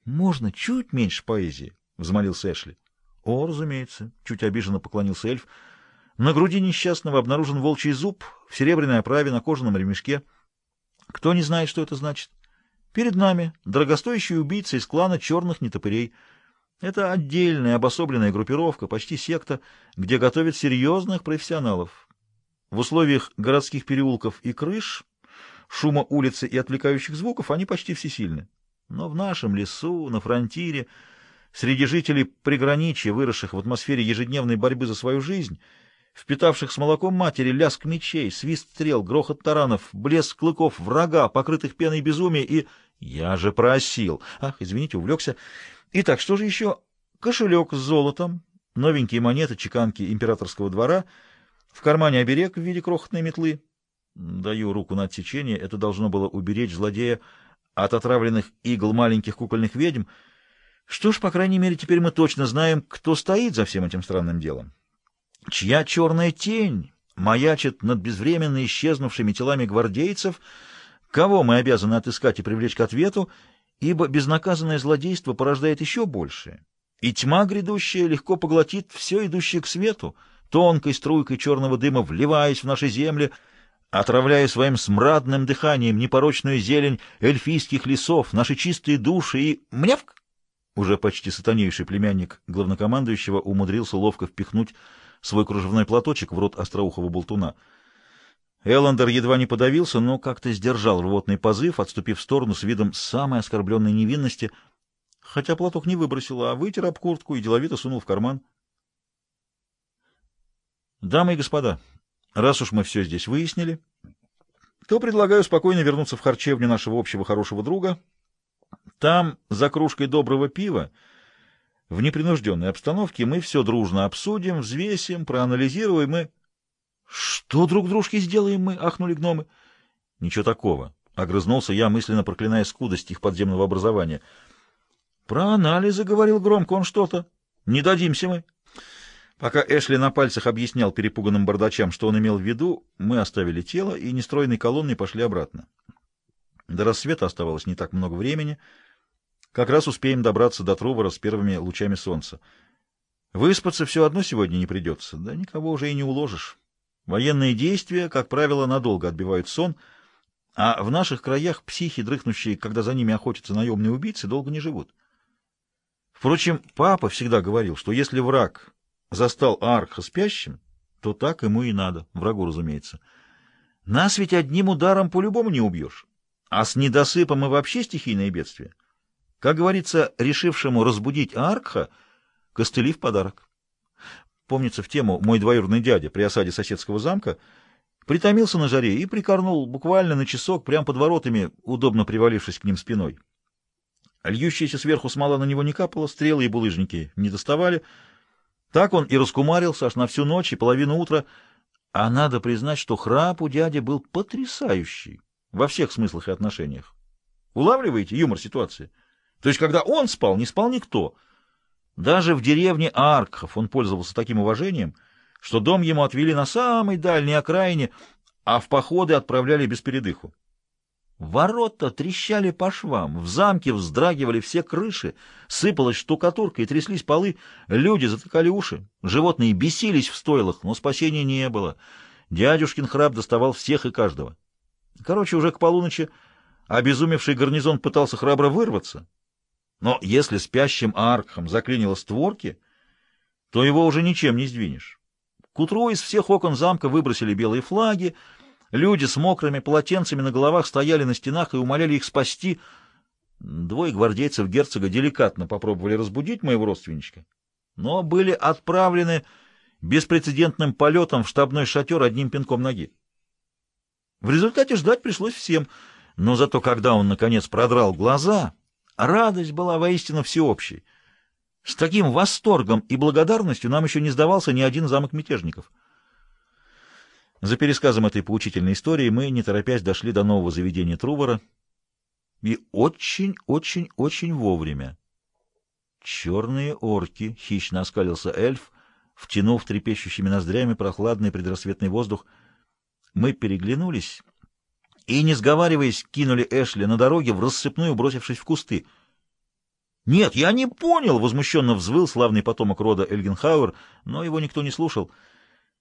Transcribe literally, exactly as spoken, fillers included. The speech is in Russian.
Можно чуть меньше поэзии, — взмолился Эшли. — О, разумеется, — чуть обиженно поклонился эльф. На груди несчастного обнаружен волчий зуб в серебряной оправе на кожаном ремешке. Кто не знает, что это значит? Перед нами дорогостоящий убийца из клана черных нетопырей. Это отдельная обособленная группировка, почти секта, где готовят серьезных профессионалов. В условиях городских переулков и крыш, шума улицы и отвлекающих звуков они почти всесильны. Но в нашем лесу, на фронтире, среди жителей приграничья, выросших в атмосфере ежедневной борьбы за свою жизнь, впитавших с молоком матери лязг мечей, свист стрел, грохот таранов, блеск клыков врага, покрытых пеной безумия и... Я же просил. Ах, извините, увлекся. Итак, что же еще? Кошелек с золотом, новенькие монеты, чеканки императорского двора, в кармане оберег в виде крохотной метлы. Даю руку на отсечение. Это должно было уберечь злодея от отравленных игл маленьких кукольных ведьм. Что ж, по крайней мере, теперь мы точно знаем, кто стоит за всем этим странным делом. Чья черная тень маячит над безвременно исчезнувшими телами гвардейцев, кого мы обязаны отыскать и привлечь к ответу, ибо безнаказанное злодейство порождает еще большее, и тьма грядущая легко поглотит все идущее к свету, тонкой струйкой черного дыма вливаясь в наши земли, отравляя своим смрадным дыханием непорочную зелень эльфийских лесов, наши чистые души и... Мнявк! Уже почти сатанейший племянник главнокомандующего умудрился ловко впихнуть свой кружевной платочек в рот остроухого болтуна. Эллендер едва не подавился, но как-то сдержал рвотный позыв, отступив в сторону с видом самой оскорбленной невинности, хотя платок не выбросил, а вытер об куртку и деловито сунул в карман. «Дамы и господа, раз уж мы все здесь выяснили, то предлагаю спокойно вернуться в харчевню нашего общего хорошего друга. Там, за кружкой доброго пива, в непринужденной обстановке мы все дружно обсудим, взвесим, проанализируем и... — Что друг дружке сделаем мы? — ахнули гномы. — Ничего такого. — огрызнулся я, мысленно проклиная скудость их подземного образования. — Про анализы, — говорил громко он что-то. — Не дадимся мы. Пока Эшли на пальцах объяснял перепуганным бардачам, что он имел в виду, мы оставили тело и нестройной колонной пошли обратно. До рассвета оставалось не так много времени. Как раз успеем добраться до Трувора с первыми лучами солнца. Выспаться все одно сегодня не придется, да никого уже и не уложишь. Военные действия, как правило, надолго отбивают сон, а в наших краях психи, дрыхнущие, когда за ними охотятся наемные убийцы, долго не живут. Впрочем, папа всегда говорил, что если враг застал Ааркха спящим, то так ему и надо, врагу, разумеется. Нас ведь одним ударом по-любому не убьешь, а с недосыпом и вообще стихийное бедствие. Как говорится, решившему разбудить Ааркха, костыли в подарок. Помнится, в тему мой двоюродный дядя при осаде соседского замка притомился на жаре и прикорнул буквально на часок прямо под воротами, удобно привалившись к ним спиной. Льющаяся сверху смола на него не капала, стрелы и булыжники не доставали. Так он и раскумарился аж на всю ночь и половину утра, а надо признать, что храп у дяди был потрясающий во всех смыслах и отношениях. Улавливаете юмор ситуации? То есть, когда он спал, не спал никто. Даже в деревне Ааркхов он пользовался таким уважением, что дом ему отвели на самой дальней окраине, а в походы отправляли без передыху. Ворота трещали по швам, в замке вздрагивали все крыши, сыпалась штукатурка и тряслись полы, люди затыкали уши, животные бесились в стойлах, но спасения не было. Дядюшкин храп доставал всех и каждого. Короче, уже к полуночи обезумевший гарнизон пытался храбро вырваться, но если спящим Ааркхом заклинило створки, то его уже ничем не сдвинешь. К утру из всех окон замка выбросили белые флаги, люди с мокрыми полотенцами на головах стояли на стенах и умоляли их спасти. Двое гвардейцев герцога деликатно попробовали разбудить моего родственничка, но были отправлены беспрецедентным полетом в штабной шатер одним пинком ноги. В результате ждать пришлось всем, но зато когда он, наконец, продрал глаза, радость была воистину всеобщей. С таким восторгом и благодарностью нам еще не сдавался ни один замок мятежников. За пересказом этой поучительной истории мы, не торопясь, дошли до нового заведения Трувора. И очень-очень-очень вовремя. «Черные орки!» — хищно оскалился эльф, втянув трепещущими ноздрями прохладный предрассветный воздух. Мы переглянулись и, не сговариваясь, кинули Эшли на дороге, в рассыпную бросившись в кусты. «Нет, я не понял!» — возмущенно взвыл славный потомок рода Эльгенхауэр, но его никто не слушал.